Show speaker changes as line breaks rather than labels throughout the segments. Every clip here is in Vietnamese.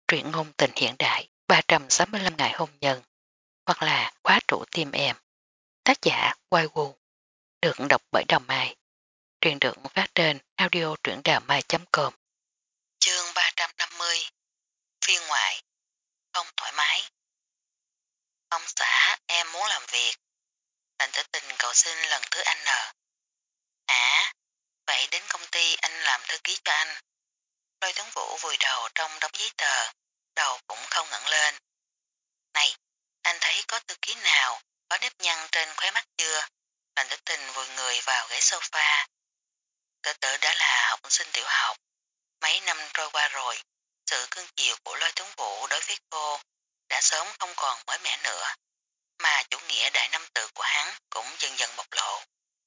truyện ngôn tình hiện đại 365 ngày hôn nhân hoặc là khóa trụ tim em. Tác giả Quai Wu, được đọc bởi Đào Mai. Truyện được phát trên audio truyệnđàmai.com. Chương 350. Phiên ngoại. Không thoải mái. Ông xã, em muốn làm việc. Lệnh Tử Tình cầu xin lần thứ N. Vậy đến công ty anh làm thư ký cho anh. Lôi Tuấn Vũ vùi đầu trong đống giấy tờ, đầu cũng không ngẩng lên. Này, anh thấy có thư ký nào có nếp nhăn trên khóe mắt chưa? Lệnh Tử Tình vùi người vào ghế sofa. Tử Tử đã là học sinh tiểu học. Mấy năm trôi qua rồi, sự cưng chiều của Lôi Tuấn Vũ đối với cô đã sớm không còn mới mẻ nữa, mà chủ nghĩa đại nam tử của hắn cũng dần dần bộc lộ.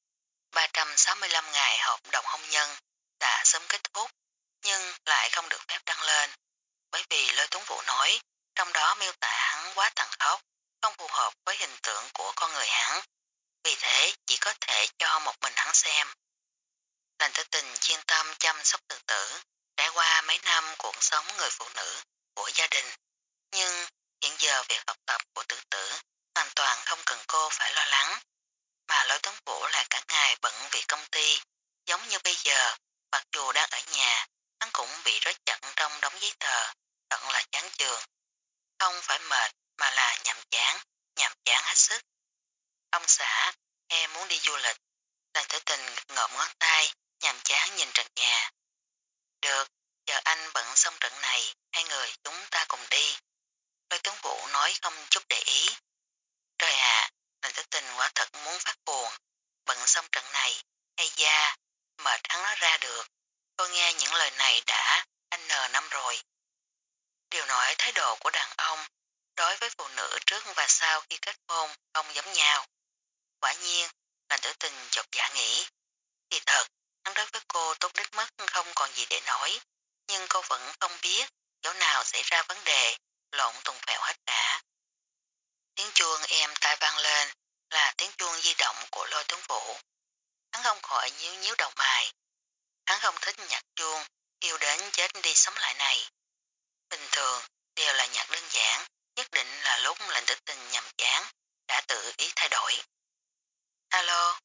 365 ngày hợp đồng hôn nhân đã sớm kết thúc, nhưng lại không được phép đăng lên, bởi vì Lôi Tuấn Vũ nói trong đó miêu tả hắn quá tàn khốc, không phù hợp với hình tượng của con người hắn, vì thế chỉ có thể cho một mình hắn xem. Lệnh Tử Tình chuyên tâm chăm sóc Tử Tử, trải qua mấy năm cuộc sống người phụ nữ của gia đình, nhưng hiện giờ việc học tập của Tử Tử hoàn toàn không cần cô phải lo lắng, mà Lôi Tuấn Vũ là cả ngày bận việc công ty, giống như bây giờ, mặc dù đang ở nhà, hắn cũng bị rối chặt trong đống giấy tờ, thật là chán chường. Không phải mệt mà là nhàm chán hết sức. Ông xã, em muốn đi du lịch. Lệnh Tử Tình ngộm ngón tay, nhàm chán nhìn trần nhà. Được, chờ anh bận xong trận này, hai người chúng ta cùng đi. Lôi Tuấn Vũ nói không chút để ý. Trời ạ, Lệnh Tử Tình quả thật muốn phát buồn. Bận xong trận này, hay da, mệt hắn nói ra được. Tôi nghe những lời này đã N năm rồi. Điều nói thái độ của đàn ông đối với phụ nữ trước và sau khi kết hôn không giống nhau. Quả nhiên, Lệnh Tử Tình chột dạ nghĩ. Thì thật, hắn đối với cô tốt đến mức không còn gì để nói, nhưng cô vẫn không biết chỗ nào xảy ra vấn đề, lộn tùng phèo hết cả. Tiếng chuông êm tai vang lên là tiếng chuông di động của Lôi Tuấn Vũ. Hắn không khỏi nhíu nhíu đầu mày. Hắn không thích nhạc chuông, yêu đến chết đi sống lại này. Bình thường đều là nhạc đơn giản, nhất định là lúc Lệnh Tử Tình nhàm chán, đã tự ý thay đổi. Alo,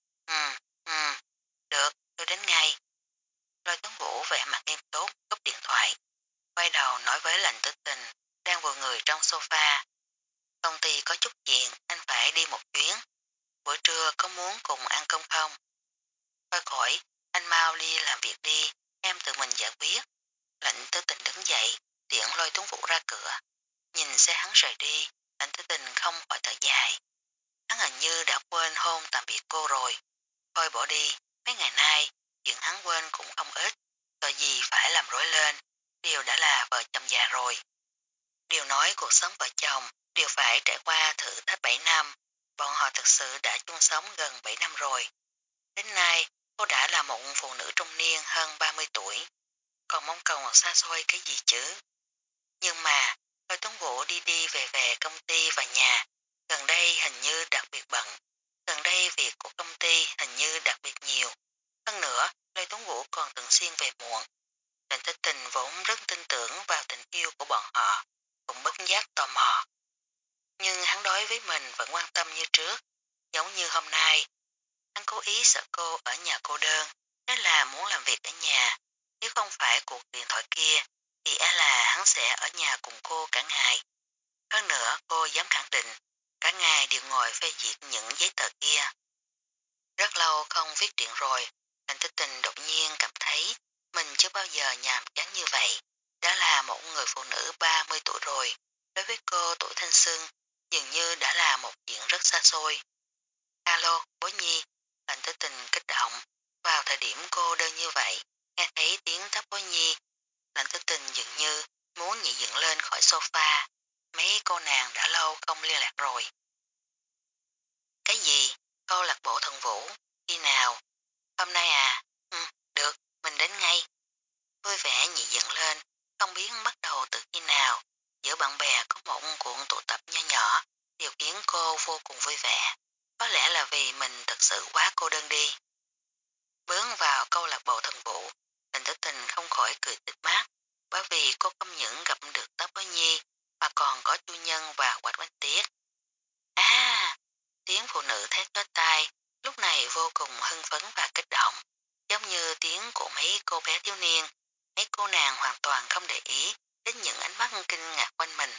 được, tôi đến ngay. Lôi Tuấn Vũ vẻ mặt nghiêm túc cúp điện thoại, quay đầu nói với Lệnh Tử Tình đang vùi người trong sofa. Công ty có chút chuyện, anh phải đi một chuyến. Buổi trưa có muốn cùng ăn cơm không? Thôi khỏi, anh mau đi làm việc đi, em tự mình giải quyết. Lệnh Tử Tình đứng dậy, tiện Lôi Tuấn Vũ ra cửa. Nhìn xe hắn rời đi, Lệnh Tử Tình không khỏi thở dài. Hắn hình như đã quên hôn tạm biệt cô rồi. Thôi bỏ đi, mấy ngày nay, chuyện hắn quên cũng không ít. Tội gì phải làm rối lên, đều đã là vợ chồng già rồi. Điều nói cuộc sống vợ chồng đều phải trải qua thử thách 7 năm. Bọn họ thực sự đã chung sống gần 7 năm rồi. Đến nay, cô đã là một phụ nữ trung niên hơn 30 tuổi. Còn mong cầu xa xôi cái gì chứ? Nhưng mà, Lôi Tuấn Vũ đi đi về công ty và nhà. Gần đây hình như đặc biệt bận. Gần đây việc của công ty hình như đặc biệt nhiều. Hơn nữa, Lôi Tuấn Vũ còn thường xuyên về muộn. Lệnh Tử Tình vốn rất tin tưởng vào tình yêu của bọn họ, cũng bất giác tò mò. Nhưng hắn đối với mình vẫn quan tâm như trước, giống như hôm nay. Hắn cố ý sợ cô ở nhà cô đơn, nên là muốn làm việc ở nhà. Nếu không phải cuộc điện thoại kia, thì là hắn sẽ ở nhà cùng cô cả ngày. Hơn nữa cô dám khẳng định, cả ngày đều ngồi phê duyệt những giấy tờ kia. Rất lâu không viết truyện rồi, Lệnh Tử Tình đột nhiên cảm thấy mình chưa bao giờ nhàm chán như vậy. Đã là một người phụ nữ 30 tuổi rồi, đối với cô tuổi thanh xuân dường như đã là một chuyện rất xa xôi. Alo, bố Nhi, Lệnh Tử Tình kích động. Vào thời điểm cô đơn như vậy, nghe thấy tiếng tóc bố Nhi, Lệnh Tử Tình dường như muốn nhảy dựng lên khỏi sofa. Mấy cô nàng đã lâu không liên lạc rồi. Cái gì? Câu lạc bộ thần vũ? Khi nào? Hôm nay à? Được, mình đến ngay. Vui vẻ nhị dựng lên, không biết bắt đầu từ khi nào. Giữa bạn bè có một cuộc tụ tập nho nhỏ, điều khiến cô vô cùng vui vẻ. Có lẽ là vì mình thật sự quá cô đơn đi. Bước vào câu lạc bộ thần vũ, Lệnh Tử Tình không khỏi cười tít mắt, bởi vì cô không những gặp được Tóc Bối để ý đến những ánh mắt kinh ngạc quanh mình.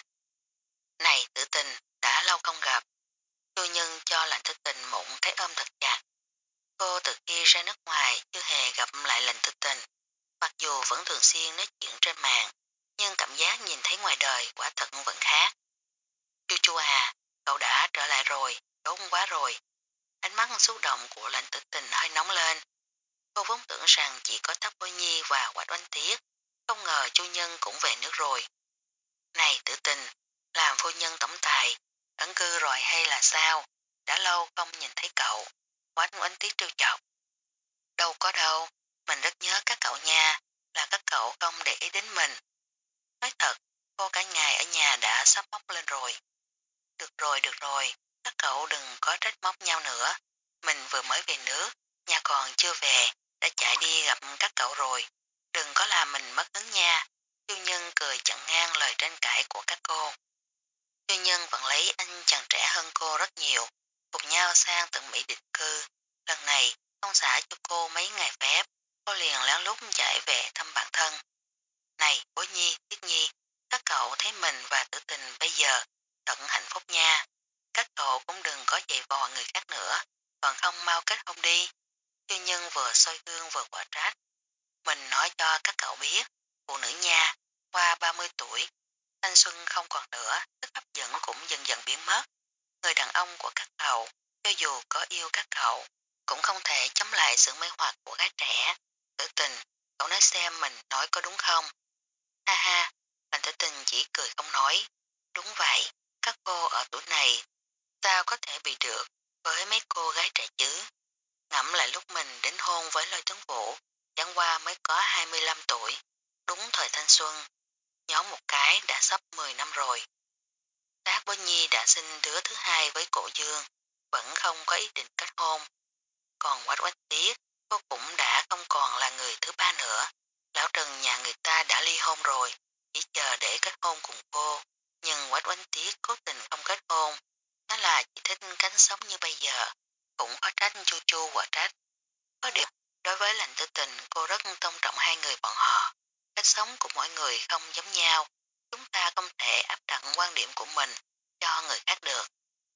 Này Tử Tình, đã lâu không gặp. Chu Nhân cho Lạnh Tử Tình một cái ôm thật chặt. Cô từ khi ra nước ngoài chưa hề gặp lại Lạnh Tử Tình. Mặc dù vẫn thường xuyên nói chuyện trên mạng, nhưng cảm giác nhìn thấy ngoài đời quả thật vẫn khác. Chu Chu à, cậu đã trở lại rồi, tốt quá rồi. Ánh mắt xúc động của Lạnh Tử Tình hơi nóng lên. Cô vốn tưởng rằng chỉ có Tóc Bối Nhi và Quách Oanh Tiết, không ngờ Chu Nhân cũng về nước rồi. Này Tử Tình, làm phu nhân tổng tài, ẩn cư rồi hay là sao? Đã lâu không nhìn thấy cậu. Quách Oanh Tiết trêu chọc. Đâu có đâu, mình rất nhớ các cậu nha, là các cậu không để ý đến mình. Nói thật, cô cả ngày ở nhà đã sắp móc lên rồi. Được rồi, các cậu đừng có trách móc nhau nữa. Mình vừa mới về nước, nhà còn chưa về, đã chạy đi gặp các cậu rồi. Đừng có làm mình mất hứng nha. Chu Nhân cười chặn ngang lời tranh cãi của các cô. Chu Nhân vẫn lấy anh chàng trẻ hơn cô rất nhiều, cùng nhau sang tận Mỹ định cư. Lần này, ông xã cho cô mấy ngày phép, cô liền lén lút chạy về thăm bản thân. Này, Bối Nhi, Tiết Nhi, các cậu thấy mình và Tử Tình bây giờ thật hạnh phúc nha. Các cậu cũng đừng có dày vò người khác nữa, còn không mau kết hôn đi. Chu Nhân vừa soi gương vừa quả trách. Mình nói cho các cậu biết, phụ nữ nha, qua 30 tuổi, thanh xuân không còn nữa, sức hấp dẫn cũng dần dần biến mất. Người đàn ông của các cậu, cho dù có yêu các cậu, cũng không thể chống lại sự mê hoặc của gái trẻ. Tử Tình, cậu nói xem mình nói có đúng không? Ha ha, Lạnh Tử Tình chỉ cười không nói. Đúng vậy, các cô ở tuổi này, sao có thể bị được với mấy cô gái trẻ chứ? Ngẫm lại lúc mình đến hôn với Lôi Tuấn Vũ, chẳng qua mới có 25 tuổi, đúng thời thanh xuân. Nhóm một cái đã sắp 10 năm rồi. Tác Bối Nhi đã sinh đứa thứ hai với Cổ Dương, vẫn không có ý định kết hôn. Còn Quách Quách Tiết, cô cũng đã không còn là người thứ ba nữa. Lão Trần nhà người ta đã ly hôn rồi, chỉ chờ để kết hôn cùng cô. Nhưng Quách Quách Tiết cố tình không kết hôn, nó là chỉ thích cánh sống như bây giờ. Cũng có trách Chu Chu quả trách. Có điều, đối với Lạnh Tử Tình cô rất tôn trọng hai người bọn họ. Cách sống của mỗi người không giống nhau. Chúng ta không thể áp đặt quan điểm của mình cho người khác được.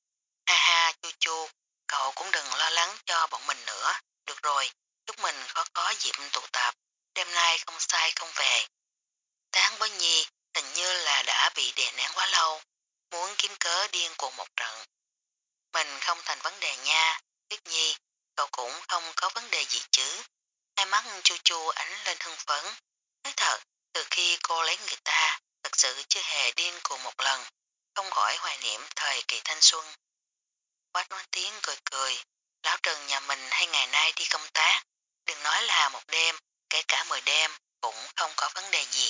Ha ha Chu Chu, cậu cũng đừng lo lắng cho bọn mình nữa. Được rồi, chúc mình có dịp tụ tập. Đêm nay không sai không về. Tán Bối Nhi hình như là đã bị đè nén quá lâu. Muốn kiếm cớ điên cuồng một trận. Mình không thành vấn đề nha. Tuyết Nhi, cậu cũng không có vấn đề gì chứ. Hai mắt Chu Chu ánh lên hưng phấn. Nói thật, từ khi cô lấy người ta, thật sự chưa hề điên cuồng một lần. Không khỏi hoài niệm thời kỳ thanh xuân. Quách nói tiếng cười cười. Lão Trần nhà mình hay ngày nay đi công tác. Đừng nói là một đêm, kể cả 10 đêm, cũng không có vấn đề gì.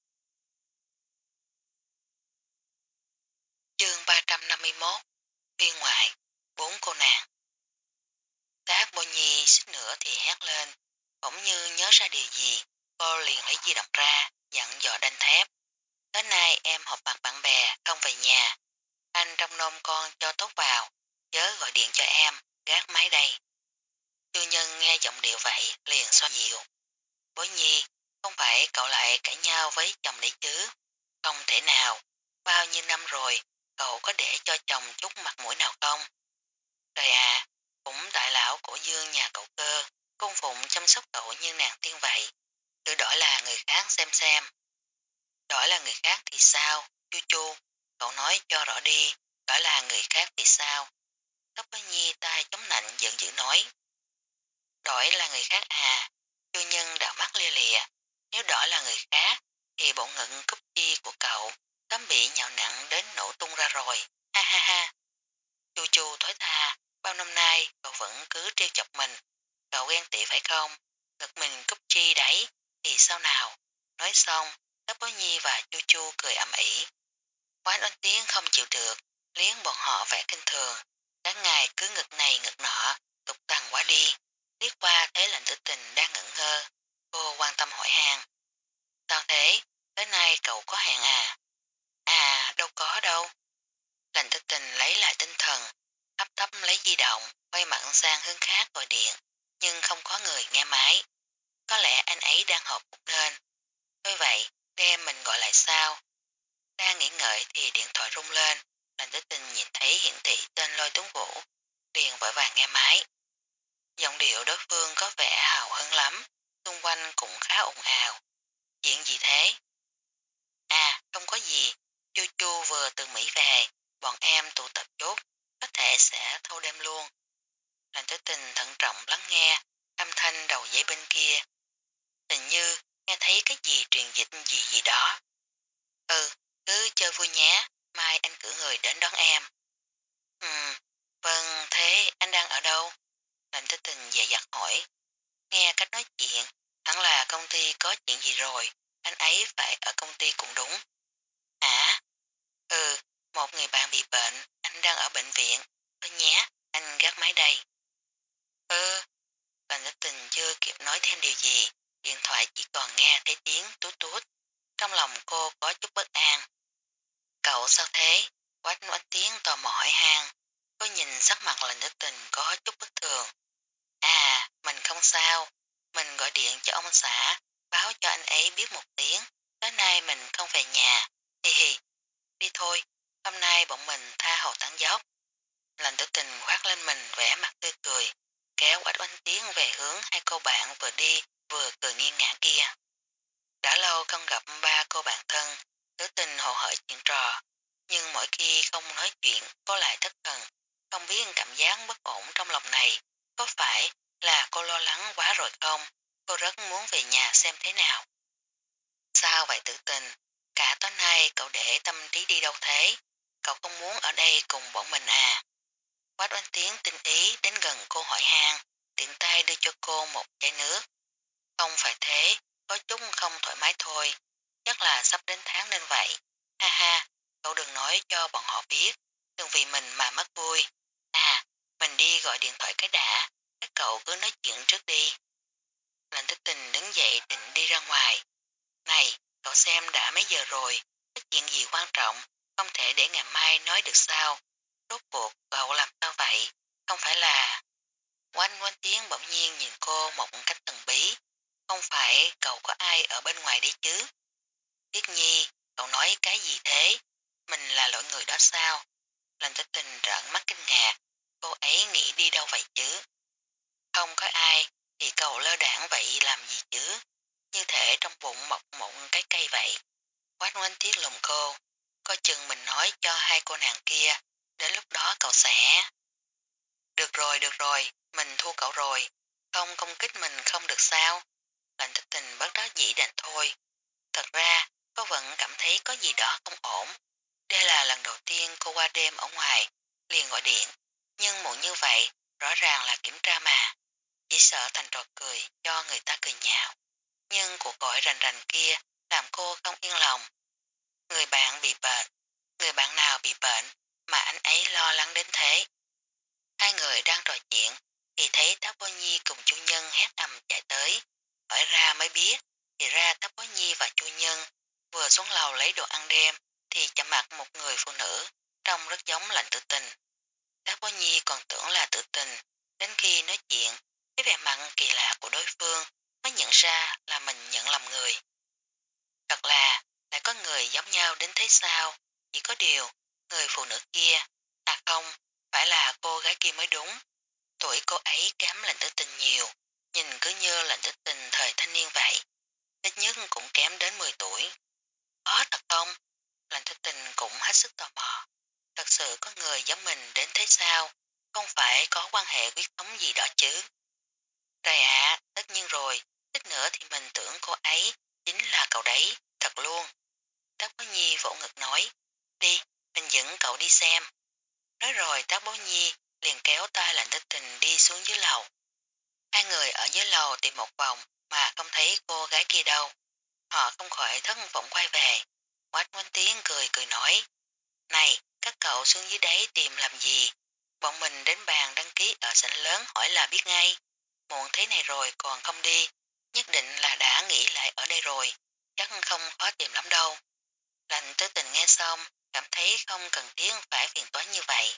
Chương 351 Phiên ngoại 4 cô nàng. Tác Bô Nhi xích nữa thì hét lên, bỗng như nhớ ra điều gì, cô liền lấy di động ra, dặn dò đanh thép. Tối nay em họp mặt bạn bè, không về nhà. Anh trông nom con cho tốt vào, chớ gọi điện cho em, gác máy đây. Chu Nhân nghe giọng điệu vậy, liền xoa dịu. Bố Nhi, không phải cậu lại cãi nhau với chồng đấy chứ? Không thể nào, bao nhiêu năm rồi, cậu có để cho chồng chút mặt mũi nào không? Trời ạ, cũng đại lão của Dương nhà cậu cơ, cung phụng chăm sóc cậu như nàng tiên vậy. Tự đổi là người khác xem. Đổi là người khác thì sao? Chu Chu, cậu nói cho rõ đi, đổi là người khác thì sao? Tóc Bối Nhi tay chống nạnh giận dữ nói. Đổi là người khác à? Chu Nhân đạo mắt lia lịa. Nếu đổi là người khác, thì bộ ngực cúp chi của cậu tấm bị nhào nặng đến nổ tung ra rồi. Ha ha ha. Chu Chu thối tha, bao năm nay cậu vẫn cứ trêu chọc mình. Cậu ghen tị phải không? Ngực mình cúp chi đấy, thì sao nào? Nói xong, Tóc Bối Nhi và Chu Chu cười ầm ĩ. Quán oanh tiếng không chịu được, liếng bọn họ vẻ kinh thường. Cả ngày cứ ngực này ngực nọ, tục tằn quá đi. Liếc qua thấy Lạnh Tử Tình đang ngẩn ngơ. Cô quan tâm hỏi han. Sao thế? Tới nay cậu có hẹn à? À, đâu có đâu. Lạnh Tử Tình lấy lại tinh thần, hấp tấp lấy di động, quay mặt sang hướng khác gọi điện, nhưng không có người nghe máy. Có lẽ anh ấy đang họp một nên. Thôi vậy, đêm mình hỏi han, tiện tay đưa cho cô một chai nước. Không phải thế, có chút không thoải mái thôi, chắc là sắp đến tháng nên vậy. Ha ha, cậu đừng nói cho bọn họ biết, đừng vì mình mà mất vui. À, mình đi gọi điện thoại cái đã, các cậu cứ nói chuyện trước đi. Lệnh Tích Tình đứng dậy định đi ra ngoài. Này, cậu xem đã mấy giờ rồi, có chuyện gì quan trọng, không thể để ngày mai nói được sao. Rốt cuộc cậu làm sao vậy, không phải là... Quanh quanh tiếng bỗng nhiên nhìn cô một cách thần bí. Không phải cậu có ai ở bên ngoài đấy chứ? Tiết Nhi, cậu nói cái gì thế? Mình là loại người đó sao? Lành Tích Tình trợn mắt kinh ngạc. Cô ấy nghĩ đi đâu vậy chứ? Không có ai, thì cậu lơ đảng vậy làm gì chứ? Như thể trong bụng mọc một cái cây vậy. Quách Ngoanh Tiết lùm cô. Coi chừng mình nói cho hai cô nàng kia. Đến lúc đó cậu sẽ... Được rồi, mình thua cậu rồi. Không công kích mình không được sao? Lành Tích Tình bất đắc dĩ đành thôi. Thật ra, cô vẫn cảm thấy có gì đó không ổn. Đây là lần đầu tiên cô qua đêm ở ngoài, liền gọi điện. Nhưng muộn như vậy, rõ ràng là kiểm tra mà. Chỉ sợ thành trò cười cho người ta cười nhạo. Nhưng cuộc gọi rành rành kia làm cô không yên lòng. Người bạn bị bệnh, người bạn nào bị bệnh mà anh ấy lo lắng đến thế. Hai người đang trò chuyện thì thấy Táp Bố Nhi cùng chủ nhân hét ầm chạy tới. Hỏi ra mới biết thì ra Táp Bố Nhi và chủ nhân vừa xuống lầu lấy đồ ăn đêm thì chạm mặt một người phụ nữ trông rất giống Lệnh Tử Tình. Táp Bố Nhi còn tưởng là Tử Tình, đến khi nói chuyện thấy vẻ mặt kỳ lạ của đối phương mới nhận ra là mình nhận lầm người. Thật là lại có người giống nhau đến thế sao? Chỉ có điều người phụ nữ kia, à không, phải là cô gái kia mới đúng. Tuổi cô ấy kém Lệnh Tử Tình nhiều, nhìn cứ như Lệnh Tử Tình thời thanh niên vậy, ít nhất cũng kém đến 10 tuổi. Có thật không? Lệnh Tử Tình cũng hết sức tò mò. Thật sự có người giống mình đến thế sao? Không phải có quan hệ huyết thống gì đó chứ? Trời ạ, tất nhiên rồi, ít nữa thì mình tưởng cô ấy chính là cậu đấy, thật luôn. Táp Bố Nhi vỗ ngực nói, đi, mình dẫn cậu đi xem. Nói rồi Táp Bố Nhi liền kéo tay Lệnh Tử Tình đi xuống dưới lầu. Hai người ở dưới lầu tìm một vòng mà không thấy cô gái kia đâu. Họ không khỏi thất vọng quay về. Quách Quánh Tiếng cười cười nói, này, các cậu xuống dưới đấy tìm làm gì? Bọn mình đến bàn đăng ký ở sảnh lớn hỏi là biết ngay. Muộn thế này rồi còn không đi, nhất định là đã nghỉ lại ở đây rồi, chắc không khó tìm lắm đâu. Lệnh Tử Tình nghe xong, cảm thấy không cần thiết phải phiền toái như vậy.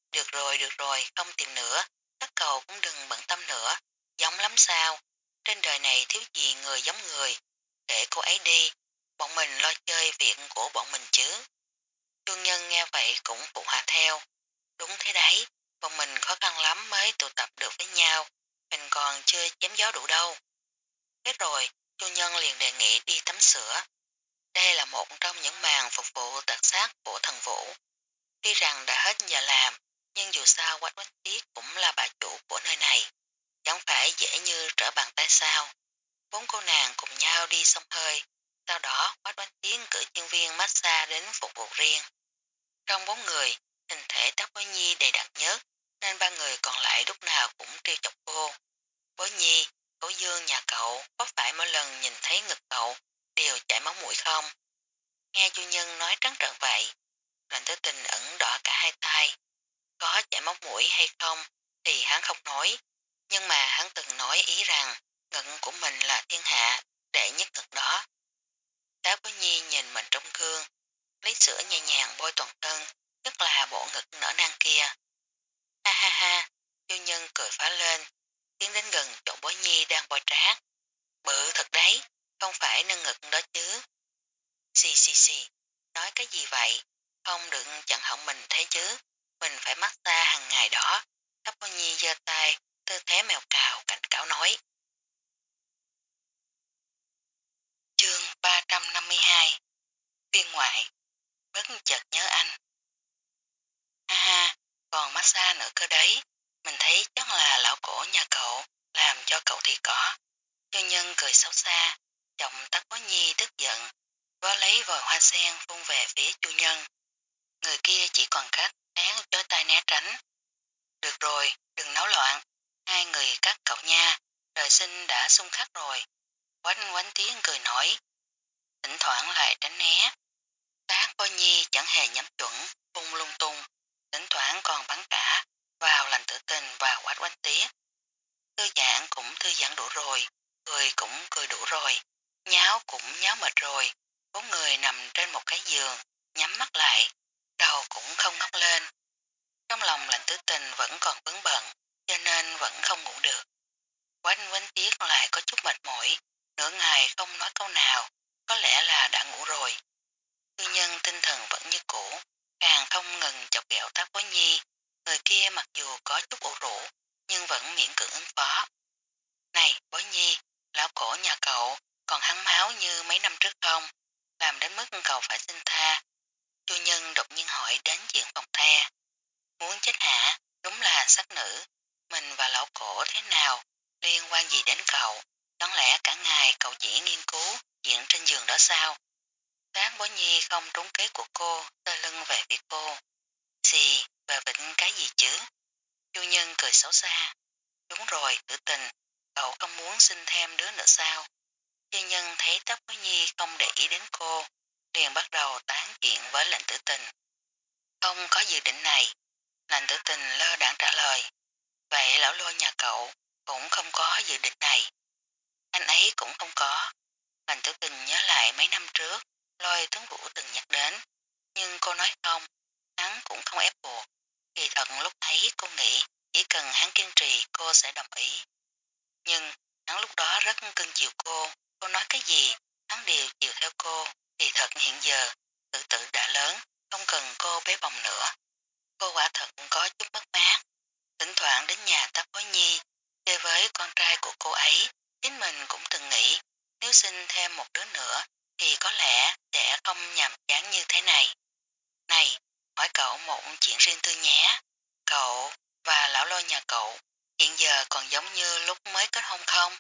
Được rồi, không tìm nữa, các cậu cũng đừng bận tâm nữa, giống lắm sao, trên đời này thiếu gì người giống người, để cô ấy đi, bọn mình lo chơi việc của bọn mình chứ. Chu Nhân nghe vậy cũng phụ họa theo, đúng thế đấy, bọn mình khó khăn lắm mới tụ tập được với nhau, mình còn chưa chém gió đủ đâu. Thế rồi, Chu Nhân liền đề nghị đi tắm sữa. Đây là một trong những màn phục vụ đặc sắc của thần vũ. Tuy rằng đã hết giờ làm, nhưng dù sao Quách Bánh Tiết cũng là bà chủ của nơi này. Chẳng phải dễ như trở bàn tay sao. Bốn cô nàng cùng nhau đi xông hơi. Sau đó Quách Bánh Tiết cử nhân viên massage đến phục vụ riêng. Trong bốn người, hình thể Táp Bối Nhi đầy đặn nhất, nên ba người còn lại lúc nào cũng trêu chọc cô. Bối Nhi, cổ dương nhà cậu có phải mỗi lần nhìn thấy ngực cậu đều chảy máu mũi không? Nghe chủ nhân nói trắng trợn vậy, Lệnh Tử Tình ẩn đỏ cả hai tay. Có chảy máu mũi hay không thì hắn không nói, nhưng mà hắn từng nói ý rằng ngực của mình là thiên hạ, đệ nhất ngực đó. Đáp Bối Nhi nhìn mình trong gương, lấy sữa nhẹ nhàng bôi toàn thân, rất là bộ ngực nở nang kia. Ha ha ha, Chu Nhân cười phá lên, tiến đến gần chỗ Bối Nhi đang bôi trát. Bự thật đấy, không phải nâng ngực đó chứ. Xì xì xì, nói cái gì vậy, không được chặn họng mình thế chứ, mình phải massage hàng ngày đó. Thấp Bối Nhi giơ tay, tư thế mèo cào cảnh cáo nói. Chương 352 Phiên ngoại, bất chợt nhớ anh. Ha ha, còn massage nữa cơ đấy, mình thấy chắc là lão cổ nhà cậu làm cho cậu thì có. Cho nhân cười xấu xa, giọng Tắc Bối Nhi tức giận, vó lấy vòi hoa sen phun về phía Chu Nhân. Người kia chỉ còn cách án chối tay né tránh. Được rồi, đừng náo loạn, người các cậu nha, trời sinh đã xung khắc rồi. Quánh quánh tiếng cười nói, thỉnh thoảng lại tránh né. Tác Bối Nhi chẳng hề nhắm chuẩn, bung lung tung, thỉnh thoảng còn bắn cả vào Lành Tử Tình và Quách Quánh Tía. Thư giãn cũng thư giãn đủ rồi, cười cũng cười đủ rồi, nháo cũng nháo mệt rồi, bốn người nằm trên một cái giường, nhắm mắt lại, đầu cũng không ngóc lên. Trong lòng Lành Tử Tình vẫn còn vướng bận, cho nên vẫn không ngủ được. Quánh Quánh Tía lại có chút mệt mỏi, nửa ngày không nói câu nào, có lẽ là đã ngủ rồi. Tư nhân tinh thần vẫn như cũ, càng không ngừng chọc ghẹo Tác Bối Nhi, người kia mặc dù có chút ủ rũ, nhưng vẫn miễn cưỡng ứng phó. Này, Bối Nhi, lão cổ nhà cậu còn hắn máu như mấy năm trước không? Làm đến mức cậu phải xin tha. Chu nhân đột nhiên hỏi đến chuyện phòng the. Muốn chết hả? Đúng là sắc nữ. Mình và lão cổ thế nào? Liên quan gì đến cậu? Đáng lẽ cả ngày cậu chỉ nghiên cứu chuyện trên giường đó sao? Tác Bối Nhi không trúng kế của cô, tơ lưng về phía cô. Xì, và vịnh cái gì chứ? Chu nhân cười xấu xa. Đúng rồi, Tử Tình, cậu không muốn sinh thêm đứa nữa sao? Chu nhân thấy Tác Bối Nhi không để ý đến cô, liền bắt đầu tán chuyện với Lệnh Tử Tình. Không có dự định này. Lệnh Tử Tình lơ đãng trả lời. Vậy lão Lôi nhà cậu cũng không có dự định này. Anh ấy cũng không có. Lệnh Tử Tình nhớ lại mấy năm trước, Lôi Tuấn Vũ từng nhắc đến, nhưng cô nói không, hắn cũng không ép buộc. Kỳ thật lúc ấy cô nghĩ chỉ cần hắn kiên trì cô sẽ đồng ý. Nhưng hắn lúc đó rất cưng chiều cô nói cái gì, hắn đều chiều theo cô. Kỳ thật hiện giờ, tự tử đã lớn, không cần cô bế bồng nữa. Cô quả thật có chút mất mát. Thỉnh thoảng đến nhà Tác Bối Nhi, chơi với con trai của cô ấy, chính mình cũng từng nghĩ, nếu sinh thêm một đứa nữa, thì có lẽ sẽ không nhàm chán như thế này. Này, hỏi cậu một chuyện riêng tư nhé. Cậu và lão Lôi nhà cậu hiện giờ còn giống như lúc mới kết hôn không?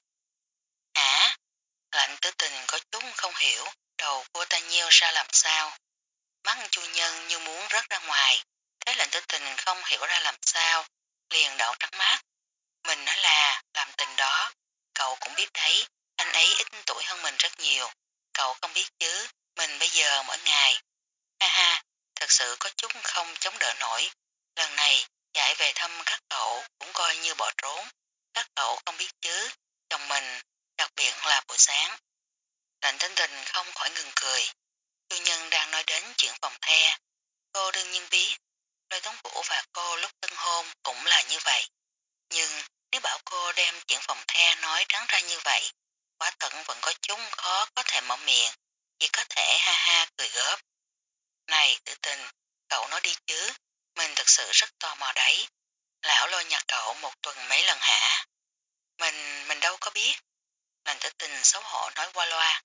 Hả? Lệnh Tử Tình có chút không hiểu, đầu cô ta nhiêu ra làm sao. Mắt Chu nhân như muốn rớt ra ngoài, thấy Lệnh Tử Tình không hiểu ra làm sao, liền đảo trắng mắt. Mình nói là làm tình đó, cậu cũng biết đấy, anh ấy ít tuổi hơn mình rất nhiều. Cậu không biết chứ, mình bây giờ mỗi ngày. Ha ha, thật sự có chút không chống đỡ nổi. Lần này chạy về thăm các cậu cũng coi như bỏ trốn. Các cậu không biết chứ, chồng mình, đặc biệt là buổi sáng. Lệnh Tinh Tình không khỏi ngừng cười. Chu nhân đang nói đến chuyện phòng the. Cô đương nhiên biết, Lôi Tuấn Vũ và cô lúc tân hôn cũng là như vậy. Nhưng nếu bảo cô đem chuyện phòng the nói trắng ra như vậy, quả thật vẫn có chúng khó có thể mở miệng, chỉ có thể ha ha cười góp. Này Tử Tình, cậu nói đi chứ, mình thật sự rất tò mò đấy. Lão Lôi nhà cậu một tuần mấy lần hả? Mình đâu có biết. Lành Tử Tình xấu hổ nói qua loa.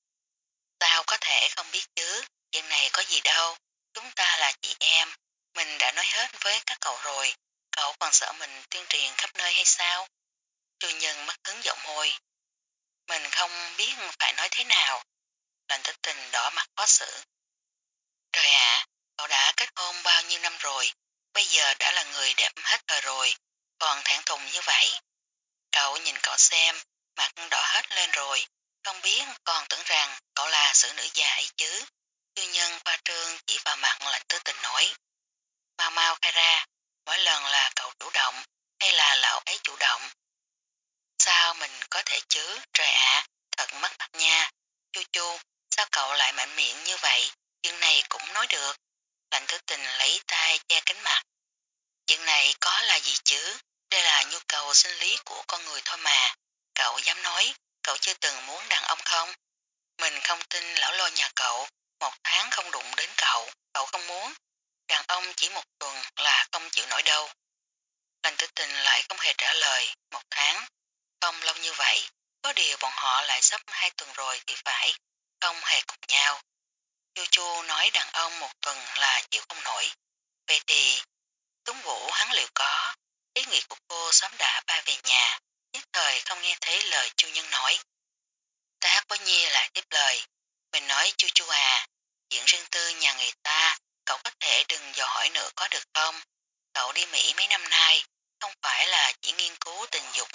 Sao có thể không biết chứ, chuyện này có gì đâu, chúng ta là chị em, mình đã nói hết với các cậu rồi, cậu còn sợ mình tuyên truyền khắp nơi hay sao? Chu nhân mất hứng giọng môi. Mình không biết phải nói thế nào. Lệnh Tử Tình đỏ mặt khó xử. Trời ạ, cậu đã kết hôn bao nhiêu năm rồi, bây giờ đã là người đẹp hết đời rồi, còn thẹn thùng như vậy. Cậu nhìn cậu xem, mặt đỏ hết lên rồi, không biết còn tưởng rằng cậu là xử nữ già ấy chứ. Tư nhân qua trương chỉ vào mặt Lệnh Tử Tình nói. Mau mau khai ra, mỗi lần là cậu chủ động, hay là lão ấy chủ động? Sao mình có thể chứ, trời ạ, thật mất mặt nha. Chu chu, sao cậu lại mạnh miệng như vậy, chuyện này cũng nói được. Lệnh Tử Tình lấy tay che cánh mặt. Chuyện này có là gì chứ, đây là nhu cầu sinh lý của con người thôi mà. Cậu dám nói, cậu chưa từng muốn đàn ông không? Mình không tin lão Lôi nhà cậu, một tháng không đụng đến cậu không muốn. Đàn ông chỉ một tuần là không chịu nổi đâu. Lành Tử Tình lại không hề trả lời, một tháng, không lâu như vậy, có điều bọn họ lại sắp 2 tuần rồi thì phải, không hề cùng nhau. Chu Chu nói đàn ông một tuần là chịu không nổi. Vậy thì, Tuấn Vũ hắn liệu có, ý nghĩ của cô sớm đã bay về nhà, nhất thời không nghe thấy lời Chu Nhân nói. Tác Bối Nhi lại tiếp lời, mình nói Chu Chu à, chuyện riêng tư nhà người ta, cậu có thể đừng dò hỏi nữa có được không? Cậu đi Mỹ mấy năm nay, không phải là chỉ nghiên cứu tình dục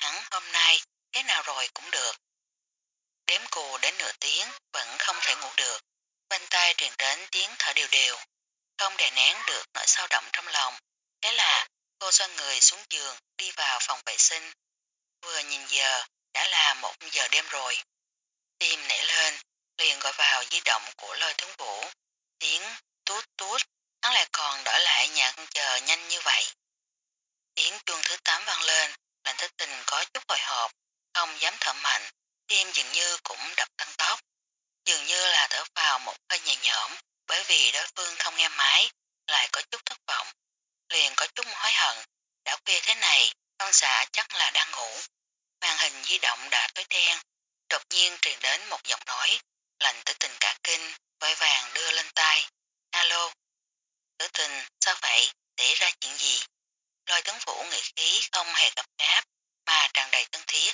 hắn hôm nay thế nào rồi cũng được. Đếm cù đến nửa tiếng vẫn không thể ngủ được. Bên tai truyền đến tiếng thở đều đều. Không đè nén được nỗi sao động trong lòng. Thế là cô xoay người xuống giường đi vào phòng vệ sinh. Vừa nhìn giờ đã là 1 giờ đêm rồi. Tim nảy lên liền gọi vào di động của Lôi Tuấn Vũ. Tiếng tút tút hắn lại còn đổi lại nhạc chờ nhanh như vậy. Tiếng chuông thứ 8 vang lên, Lệnh Tử Tình có chút hồi hộp, không dám thở mạnh, tim dường như cũng đập tăng tốc, dường như là thở vào một hơi nhẹ nhõm, bởi vì đối phương không nghe máy, lại có chút thất vọng, liền có chút hối hận, đã khuya thế này, ông xã chắc là đang ngủ. Màn hình di động đã tối đen, đột nhiên truyền đến một giọng nói, Lệnh Tử Tình cả kinh, vội vàng đưa lên tai. Alo, Tử Tình, sao vậy, xảy ra chuyện gì? Lôi Tuấn Vũ ngữ khí không hề gấp gáp, mà tràn đầy thân thiết.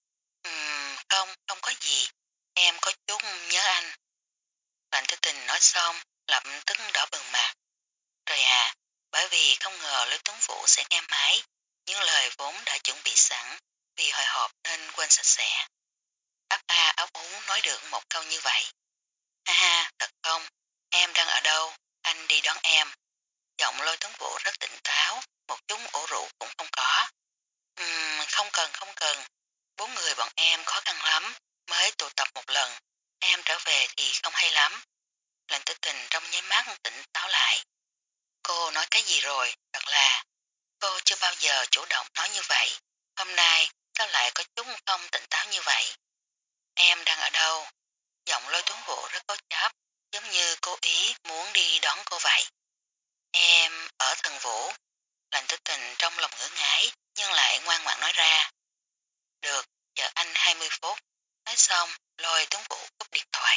Không có gì, em có chút nhớ anh. Lệnh Tử Tình nói xong, lập tức đỏ bừng mặt. Trời ạ, bởi vì không ngờ Lôi Tuấn Vũ sẽ nghe máy, những lời vốn đã chuẩn bị sẵn, vì hồi hộp nên quên sạch sẽ. Ấp a ấp úng nói được một câu như vậy. Ha ha, thật không, em đang ở đâu, anh đi đón em. Giọng Lôi Tuấn Vũ rất tỉnh táo, một chút ủ rũ cũng không có. Không cần, 4 người bọn em khó khăn lắm, mới tụ tập một lần, em trở về thì không hay lắm. Lệnh Tử Tình trong nháy mắt tỉnh táo lại. Cô nói cái gì rồi, thật là, cô chưa bao giờ chủ động nói như vậy, hôm nay sao lại có chút không tỉnh táo như vậy. Em đang ở đâu? Giọng Lôi Tuấn Vũ rất có chấp, giống như cố ý muốn đi đón cô vậy. Em ở Thần Vũ. Lệnh Tử Tình trong lòng ngỡ ngái, nhưng lại ngoan ngoãn nói ra. Được, chờ anh 20 phút. Nói xong, Lôi Tuấn Vũ cúp điện thoại.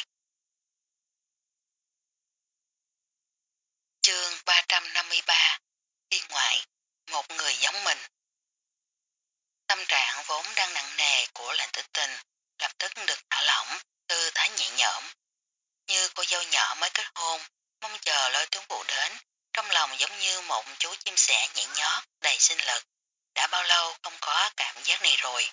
Chương 353 Phiên ngoại, một người giống mình. Tâm trạng vốn đang nặng nề của Lệnh Tử Tình lập tức được thả lỏng, tư thái nhẹ nhõm. Như cô dâu nhỏ mới kết hôn, mong chờ Lôi Tuấn Vũ đến, trong lòng giống như một chú chim sẻ nhảy nhót, đầy sinh lực. Đã bao lâu không có cảm giác này rồi.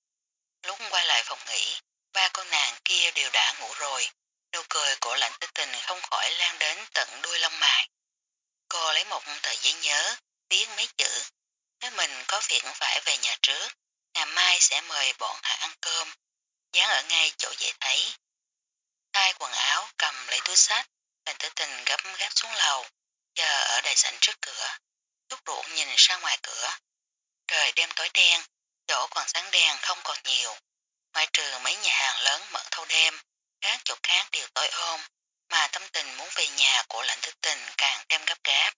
Lúc quay lại phòng nghỉ, 3 cô nàng kia đều đã ngủ rồi. Nụ cười của Lệnh Tử Tình không khỏi lan đến tận đuôi lông mày. Cô lấy một tờ giấy nhớ, viết mấy chữ. Nếu mình có việc phải về nhà trước, ngày mai sẽ mời bọn họ ăn cơm, dán ở ngay chỗ dễ thấy. Thay quần áo, cầm lấy túi sách, Lệnh Tử Tình gấp gáp xuống lầu, chờ ở đại sảnh trước cửa. Lúc ruộng nhìn ra ngoài cửa. Trời đêm tối đen, chỗ còn sáng đèn không còn nhiều. Ngoại trừ mấy nhà hàng lớn mở thâu đêm, các chỗ khác đều tối ôm, mà tâm tình muốn về nhà của Lệnh Tử Tình càng thêm gấp gáp.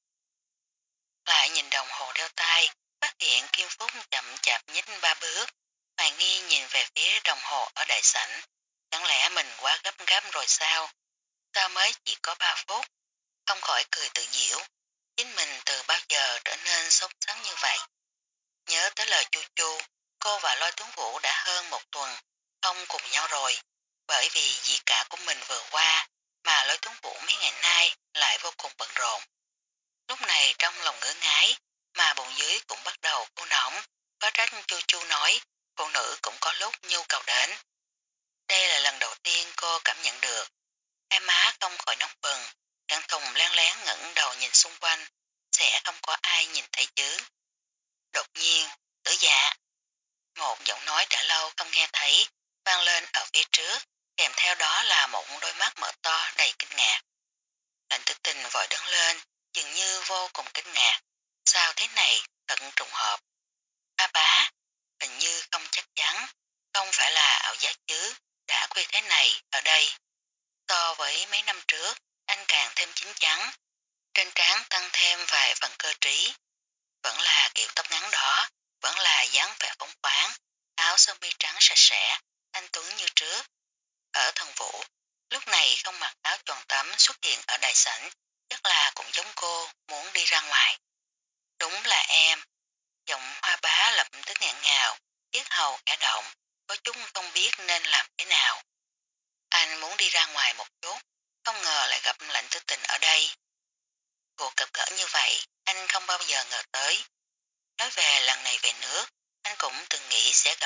Lại nhìn đồng hồ đeo tay, phát hiện Kim Phúc chậm chạp nhích 3 bước, hoài nghi nhìn về phía đồng hồ ở đại sảnh. Chẳng lẽ mình quá gấp gáp rồi sao? Sao mới chỉ có 3 phút? Không khỏi cười tự giễu. Chính mình từ bao giờ trở nên sốt sắng như vậy? Nhớ tới lời Chu Chu, cô và Lôi Tuấn Vũ đã hơn 1 tuần không cùng nhau rồi, bởi vì dì cả của mình vừa qua, mà Lôi Tuấn Vũ mấy ngày nay lại vô cùng bận rộn. Lúc này trong lòng ngỡ ngái, mà bụng dưới cũng bắt đầu khô nóng, có trách Chu Chu nói, phụ nữ cũng có lúc nhu cầu đến. Đây là lần đầu tiên cô cảm nhận được, hai má không khỏi nóng bừng, thẹn thùng lén lén ngẩng đầu nhìn xung quanh, sẽ không có ai nhìn thấy chứ. Đột nhiên, Tử Dạ, một giọng nói đã lâu không nghe thấy, vang lên ở phía trước, kèm theo đó là một đôi mắt mở to đầy kinh ngạc. Lệnh Tử Tình vội đứng lên, dường như vô cùng kinh ngạc. Sao thế này, tận trùng hợp. Ba bá, hình như không chắc chắn, không phải là ảo giác chứ, đã khuya thế này, ở đây. So với mấy năm trước, anh càng thêm chín chắn, trên trán tăng thêm vài phần cơ trí. Vẫn là kiểu tóc ngắn đỏ, vẫn là dáng vẻ phóng khoáng, áo sơ mi trắng sạch sẽ, anh tuấn như trước. Ở Thần Vũ, lúc này không mặc áo choàng tắm xuất hiện ở đại sảnh, chắc là cũng giống cô, muốn đi ra ngoài. Đúng là em. Giọng Hoa Bá lập tức ngạn ngào, yết hầu cả động, có chút không biết nên làm thế nào. Anh muốn đi ra ngoài một chút, không ngờ lại gặp Lệnh Tử Tình ở đây. Cuộc gặp gỡ như vậy, anh không bao giờ ngờ tới. Nói về lần này về nước, anh cũng từng nghĩ sẽ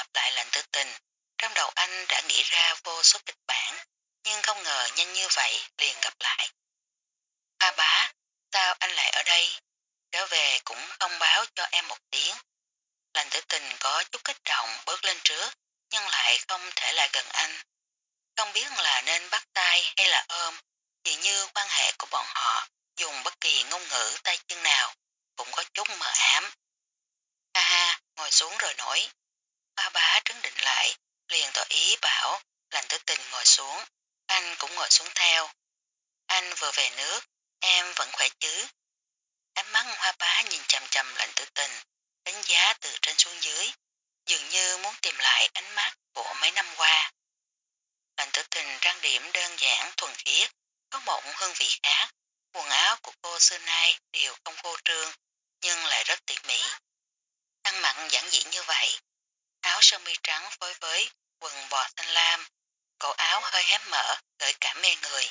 về nước, em vẫn khỏe chứ? Ánh mắt Hoa Bá nhìn chằm chằm Lạnh Tử Tình, đánh giá từ trên xuống dưới, dường như muốn tìm lại ánh mắt của mấy năm qua. Lạnh Tử Tình trang điểm đơn giản thuần khiết, có một hương vị khác. Quần áo của cô xưa nay đều không phô trương, nhưng lại rất tỉ mỉ. Ăn mặn giản dị như vậy, áo sơ mi trắng phối với quần bò xanh lam, cổ áo hơi hé mở, gợi cảm mê người.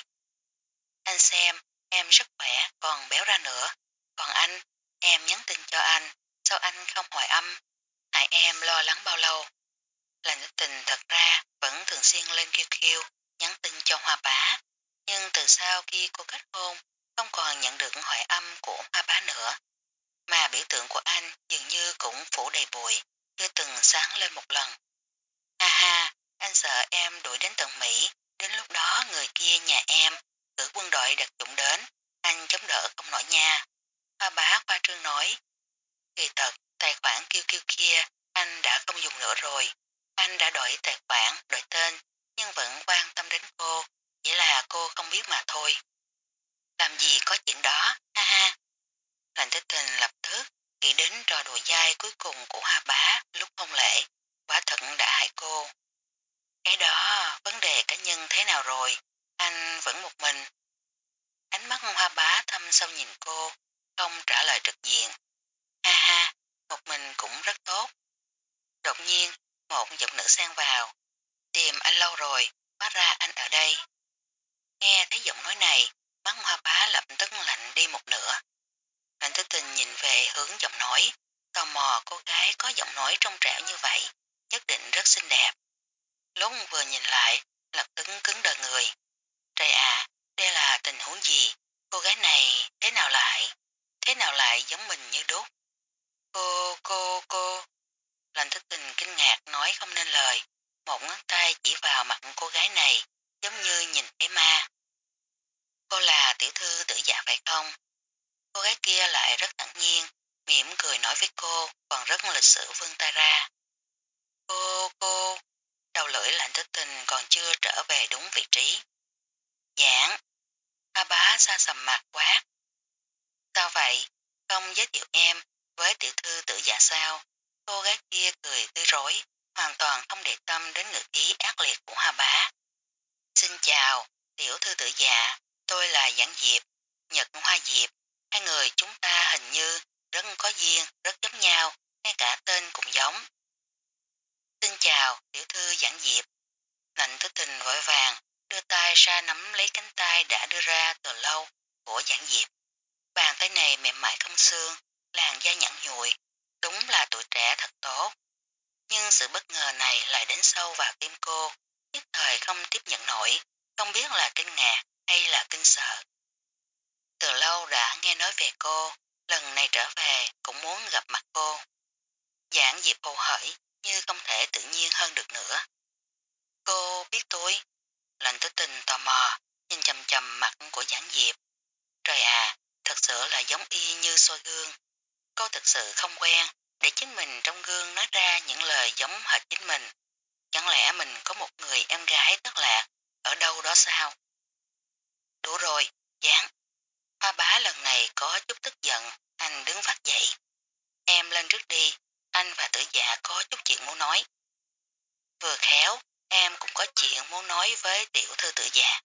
Anh xem, em rất khỏe, còn béo ra nữa. Còn anh, em nhắn tin cho anh, sao anh không hồi âm? Hại em lo lắng bao lâu? Lạnh Tử Tình thật ra vẫn thường xuyên lên QQ, nhắn tin cho Hoa Bá. Nhưng từ sau khi cô kết hôn, không còn nhận được hỏi âm của Hoa Bá nữa. Mà biểu tượng của anh dường như cũng phủ đầy bụi, chưa từng sáng lên một lần. Ha ha, anh sợ em đuổi đến tận Mỹ, đến lúc đó người kia nhà em cử quân đội đặc chủng đến, anh chống đỡ không nổi nha. Hoa Bá khoa trương nói, kỳ thật tài khoản QQ kia anh đã không dùng nữa rồi, anh đã đổi tài khoản, đổi tên, nhưng vẫn quan tâm đến cô, chỉ là cô không biết mà thôi. Làm gì có chuyện đó, ha ha. Lạnh Tử Tình lập tức nghĩ đến trò đùa dai cuối cùng của Hoa Bá lúc hôn lễ, quả thật đã hại cô. Cái đó, vấn đề cá nhân thế nào rồi, anh vẫn một mình. Ánh mắt Hoa Bá thâm sâu nhìn cô, không trả lời trực diện. Ha ha, một mình cũng rất tốt. Đột nhiên, một giọng nữ xen vào. Tìm anh lâu rồi, hóa ra anh ở đây. Nghe thấy giọng nói này, mắt Hoa Bá lập tức lạnh đi một nửa. Lạnh Tử Tình nhìn về hướng giọng nói, tò mò cô gái có giọng nói trong trẻo như vậy, nhất định rất xinh đẹp. Lúc vừa nhìn lại, lập tức cứng đờ người. Trời à, đây là tình huống gì? Cô gái này thế nào lại giống mình như đúc? Cô, Lạnh Thất Tình kinh ngạc nói không nên lời, một ngón tay chỉ vào mặt cô gái này, giống như nhìn thấy ma. Cô là tiểu thư tử dạ phải không? Cô gái kia lại rất thản nhiên, mỉm cười nói với cô, còn rất lịch sự vươn tay ra. Cô, đầu lưỡi Lạnh Thất Tình còn chưa trở về đúng vị trí. Giảng, Ba bá xa sầm mặt quát. Sao vậy? Không giới thiệu em với tiểu thư tử dạ sao? Cô gái kia cười tươi rối, hoàn toàn không để tâm đến ngữ khí ác liệt của Hoa Bá. Xin chào, tiểu thư tử dạ, tôi là Giảng Diệp, Nhật Hoa Diệp. Hai người chúng ta hình như rất có duyên, rất giống nhau, ngay cả tên cũng giống. Xin chào, tiểu thư Giảng Diệp. Lạnh Tử Tình vội vàng, đưa tay ra nắm lấy cánh tay đã đưa ra từ lâu của Giảng Diệp. Bàn tay này mềm mại không xương, làn da nhẵn nhụi, đúng là tuổi trẻ thật tốt. Nhưng sự bất ngờ này lại đến sâu vào tim cô, nhất thời không tiếp nhận nổi, không biết là kinh ngạc hay là kinh sợ. Từ lâu đã nghe nói về cô, lần này trở về cũng muốn gặp mặt cô. Giảng Diệp hồ hởi như không thể tự nhiên hơn được nữa. Cô biết tôi, Lạnh Tử Tình tò mò, nhìn chầm chầm mặt của Giảng Diệp. Trời à, thật sự là giống y như soi gương. Cô thật sự không quen để chính mình trong gương nói ra những lời giống hệt chính mình. Chẳng lẽ mình có một người em gái thất lạc ở đâu đó sao? Đủ rồi, Giảng. Hoa Bá lần này có chút tức giận, anh đứng phát dậy. Em lên trước đi, anh và tử dạ có chút chuyện muốn nói. Vừa khéo, em cũng có chuyện muốn nói với tiểu thư tử dạ.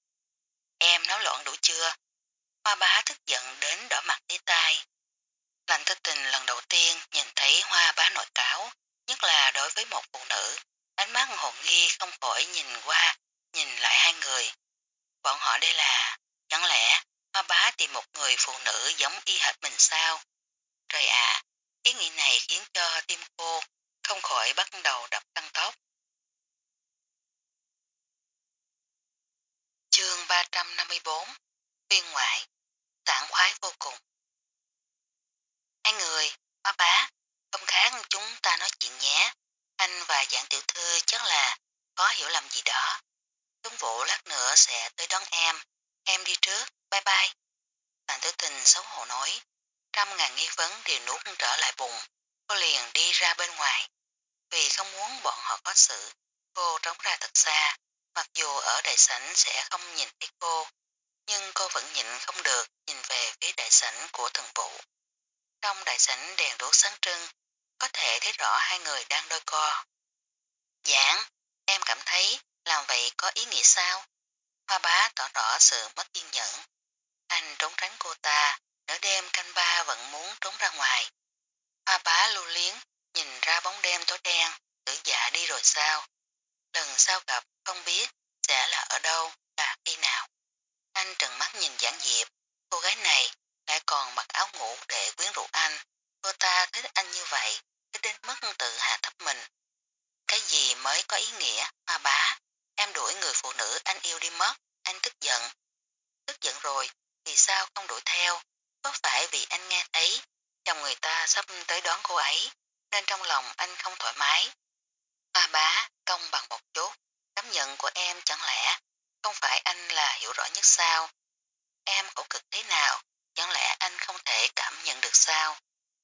Em nói loạn đủ chưa? Hoa Bá tức giận đến đỏ mặt tía tai. Lạnh Tử Tình lần đầu tiên nhìn thấy Hoa Bá nội cáo, nhất là đối với một phụ nữ. Ánh mắt hồn nghi không khỏi nhìn qua, nhìn lại hai người. Bọn họ đây là, chẳng lẽ Hoa Bá tìm một người phụ nữ giống y hệt mình sao? Trời ạ, ý nghĩ này khiến cho tim cô không khỏi bắt đầu đập tăng tốc. Chương 354 Phiên ngoại Tảng khoái vô cùng. Hai người, Hoa Bá, không khác chúng ta nói chuyện nhé. Anh và Dạng tiểu thư chắc là có hiểu lầm gì đó. Tuấn Vũ lát nữa sẽ tới đón em đi trước, bye bye. Lạnh Tử Tình xấu hổ nói, trăm ngàn nghi vấn đều nuốt trở lại bụng, cô liền đi ra bên ngoài. Vì không muốn bọn họ có sự, cô trốn ra thật xa, mặc dù ở đại sảnh sẽ không nhìn thấy cô. nhưng cô vẫn nhịn không được nhìn về phía đại sảnh của thần vụ. Trong đại sảnh đèn đuốc sáng trưng, có thể thấy rõ hai người đang đôi co. Giảng, em cảm thấy làm vậy có ý nghĩa sao? Hoa bá tỏ rõ sự mất kiên nhẫn. Anh trốn tránh cô ta, nửa đêm canh ba vẫn muốn trốn ra ngoài. Hoa bá lưu liếng, nhìn ra bóng đêm tối đen, tử dạ đi rồi sao? Lần sau gặp không biết sẽ là ở đâu, là khi nào. Anh trừng mắt nhìn Giảng Diệp, cô gái này lại còn mặc áo ngủ để quyến rũ anh. Cô ta thích anh như vậy, thích đến mức tự hạ thấp mình. Cái gì mới có ý nghĩa, Hoa bá? Em đuổi người phụ nữ anh yêu đi mất, anh tức giận. Tức giận rồi, vì sao không đuổi theo? Có phải vì anh nghe thấy chồng người ta sắp tới đón cô ấy, nên trong lòng anh không thoải mái. Hoa bá, công bằng một chút, cảm nhận của em chẳng lẽ không phải anh là hiểu rõ nhất sao? Em khổ cực thế nào, chẳng lẽ anh không thể cảm nhận được sao?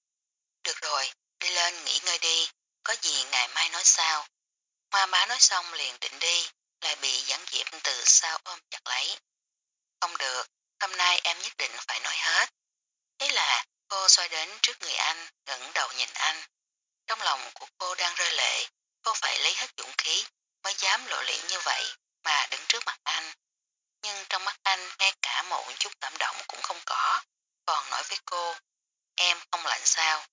Được rồi, đi lên nghỉ ngơi đi, có gì ngày mai nói sao? Hoa bá nói xong liền định đi, lại bị Giảng Diệp từ sau ôm chặt lấy. Không được, hôm nay em nhất định phải nói hết. Thế là cô xoay đến trước người anh, ngẩng đầu nhìn anh. Trong lòng của cô đang rơi lệ, cô phải lấy hết dũng khí mới dám lộ liễu như vậy mà đứng trước mặt anh. Nhưng trong mắt anh ngay cả một chút cảm động cũng không có, còn nói với cô, em không lạnh sao?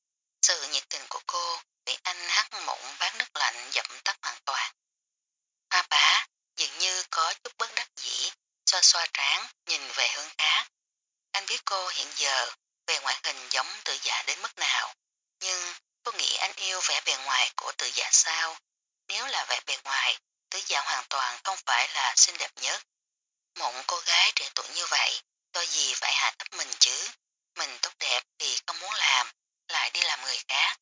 Sự nhiệt tình của cô bị anh hắt một bát nước lạnh dập tắt hoàn toàn. Hoa bá dường như có chút bất đắc dĩ, xoa xoa trán nhìn về hướng khác. Anh biết cô hiện giờ về ngoại hình giống tự dạ đến mức nào, nhưng cô nghĩ anh yêu vẻ bề ngoài của tự dạ sao? Nếu là vẻ bề ngoài, tự dạ hoàn toàn không phải là xinh đẹp nhất. Một cô gái trẻ tuổi như vậy, do gì phải hạ thấp mình chứ? Mình tốt đẹp thì không muốn làm, lại đi làm người khác.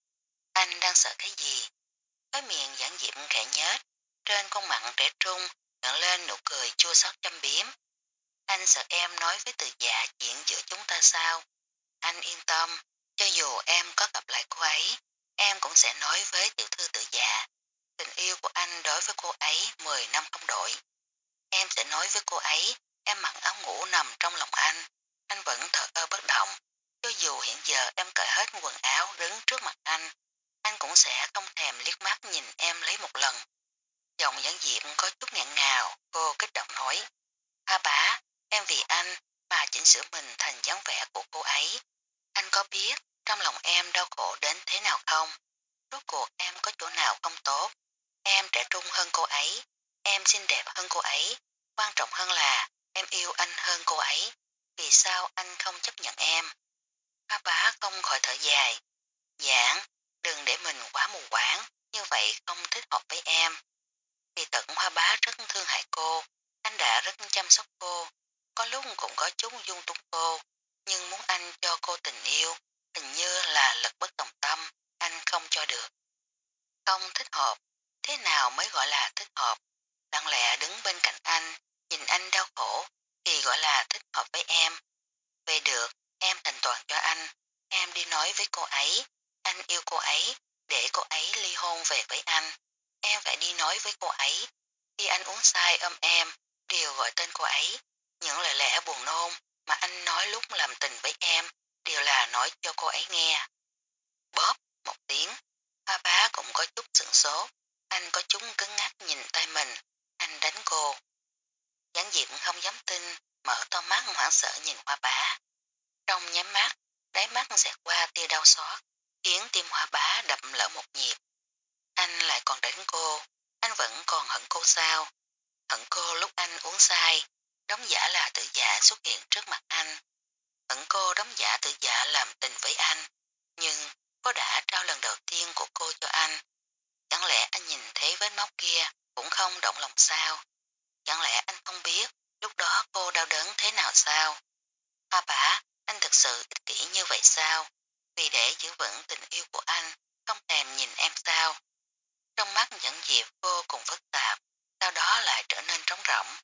Anh đang sợ cái gì? Khóe miệng Giảng Diệp khẽ nhếch, trên khuôn mặt trẻ trung ngẩng lên nụ cười chua xót châm biếm. Anh sợ em nói với Từ Dạ chuyện giữa chúng ta sao? Anh yên tâm, cho dù em có gặp lại cô ấy, em cũng sẽ nói với tiểu thư Tử Dạ. Tình yêu của anh đối với cô ấy 10 năm không đổi. Em sẽ nói với cô ấy, em mặc áo ngủ nằm trong lòng anh vẫn thờ ơ bất động. Cho dù hiện giờ em cởi hết quần áo đứng trước mặt anh cũng sẽ không thèm liếc mắt nhìn em lấy một lần. Giọng Giảng Diệm có chút nghẹn ngào, cô kích động nói. Ba bá, em vì anh mà chỉnh sửa mình thành dáng vẻ của cô ấy. Anh có biết trong lòng em đau khổ đến thế nào không? Rốt cuộc em có chỗ nào không tốt? Em trẻ trung hơn cô ấy, em xinh đẹp hơn cô ấy. Quan trọng hơn là em yêu anh hơn cô ấy. Vì sao anh không chấp nhận em? Ba bá không khỏi thở dài. Giảng, đừng để mình quá mù quáng, như vậy không thích hợp với em. Vì tận Hoa bá rất thương hại cô, anh đã rất chăm sóc cô, có lúc cũng có chút dung túng cô, nhưng muốn anh cho cô tình yêu, hình như là lực bất tòng tâm, anh không cho được. Không thích hợp, thế nào mới gọi là thích hợp? Lặng lẽ đứng bên cạnh anh, nhìn anh đau khổ, thì gọi là thích hợp với em. Về được, em thành toàn cho anh, em đi nói với cô ấy, anh yêu cô ấy, để cô ấy ly hôn về với anh. Em phải đi nói với cô ấy, khi anh uống say ôm em, đều gọi tên cô ấy. Những lời lẽ buồn nôn mà anh nói lúc làm tình với em, đều là nói cho cô ấy nghe. Bóp, một tiếng, ba bá cũng có chút sửng sốt, anh có chút cứng ngắc nhìn tay mình, anh đánh cô. Giảng Diệm không dám tin, mở to mắt hoảng sợ nhìn Hoa bá. Trong nhắm mắt, đáy mắt xẹt qua tia đau xót, khiến tim Hoa bá đập lỡ một nhịp. Anh lại còn đánh cô, anh vẫn còn hận cô sao? Hận cô lúc anh uống say, đóng giả là tự dạ xuất hiện trước mặt anh. Hận cô đóng giả tự dạ làm tình với anh. Nhưng cô đã trao lần đầu tiên của cô cho anh. Chẳng lẽ anh nhìn thấy vết máu kia cũng không động lòng sao? Chẳng lẽ anh không biết lúc đó cô đau đớn thế nào sao? Hoa bá, anh thực sự ích kỷ như vậy sao? Vì để giữ vững tình yêu của anh, không thèm nhìn em sao? Trong mắt Dẫn Diệp vô cùng phức tạp, sau đó lại trở nên trống rỗng.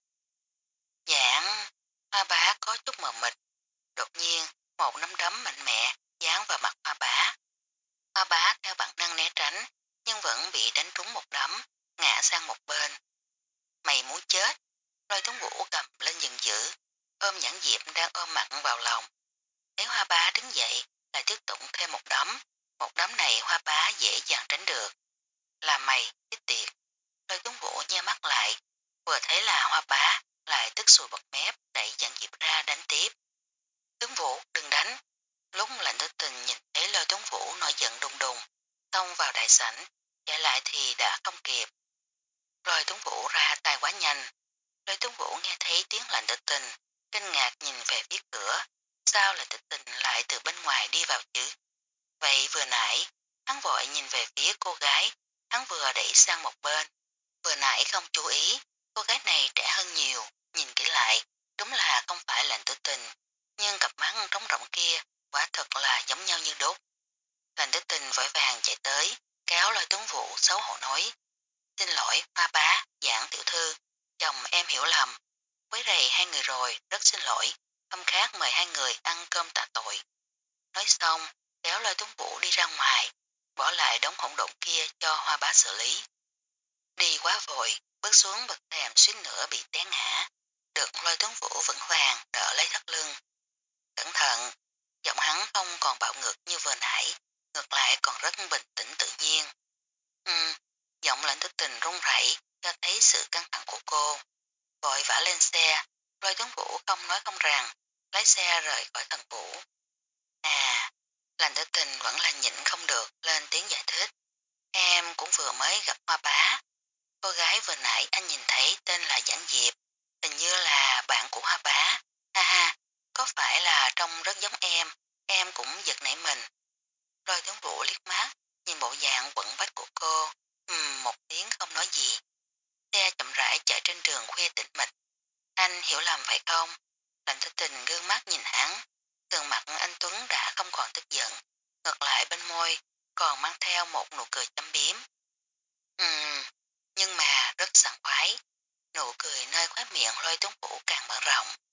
Giảng, Hoa bá có chút mờ mịt, đột nhiên một nắm đấm mạnh mẽ dán vào mặt Hoa bá. Hoa bá theo bản năng né tránh, nhưng vẫn bị đánh trúng một đấm, ngã sang một bên. Mày muốn chết, Lôi Tuấn Vũ cầm lên giận dữ, sang một bên. Vừa nãy không chú ý, cô gái này trẻ hơn nhiều, nhìn kỹ lại, đúng là không phải Lệnh Tử Tình, nhưng cặp mắt trống rỗng kia quả thật là giống nhau như đúc. Lệnh Tử Tình vội vàng chạy tới, kéo Lôi Tuấn Vũ xấu hổ nói: xin lỗi, Hoa bá, Giảng tiểu thư, chồng em hiểu lầm, quấy rầy hai người rồi, rất xin lỗi, hôm khác mời hai người ăn cơm tạ tội. Nói xong, kéo Lôi Tuấn Vũ đi ra ngoài, bỏ lại đống hỗn độn kia cho Hoa bá xử lý. Đi quá vội, bước xuống bậc thềm suýt nữa bị té ngã, được Lôi Tuấn Vũ vững vàng đỡ lấy thắt lưng. Cẩn thận, giọng hắn không còn bạo ngược như vừa nãy, ngược lại còn rất bình tĩnh tự nhiên. Giọng Lệnh Tử Tình run rẩy cho thấy sự căng thẳng của cô. Vội vã lên xe, Lôi Tuấn Vũ không nói không rằng, lái xe rời khỏi Thần Vũ. À, Lệnh Tử Tình vẫn là nhịn không được lên tiếng giải thích. Em cũng vừa mới gặp Hoa bá. Cô gái vừa nãy anh nhìn thấy tên là Giảng Diệp, hình như là bạn của Hoa bá. Ha ha, có phải là trông rất giống em cũng giật nảy mình. Lôi Tuấn Vũ liếc mắt, nhìn bộ dạng quẩn bách của cô, một tiếng không nói gì. Xe chậm rãi chạy trên đường khuya tĩnh mịch. Anh hiểu lầm phải không? Lệnh Tử Tình gương mắt nhìn hắn, gương mặt anh Tuấn đã không còn tức giận, ngược lại bên môi còn mang theo một nụ cười châm biếm. Nhưng mà rất sảng khoái, nụ cười nơi khóe miệng Lôi Tuấn Vũ càng mở rộng.